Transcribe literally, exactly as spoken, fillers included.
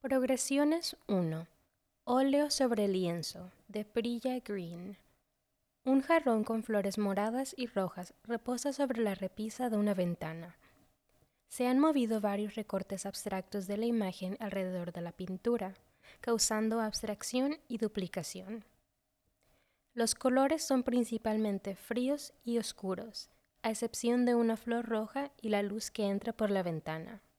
Progresiones uno. Óleo sobre lienzo, de Priya Green. Un jarrón con flores moradas y rojas reposa sobre la repisa de una ventana. Se han movido varios recortes abstractos de la imagen alrededor de la pintura, causando abstracción y duplicación. Los colores son principalmente fríos y oscuros, a excepción de una flor roja y la luz que entra por la ventana.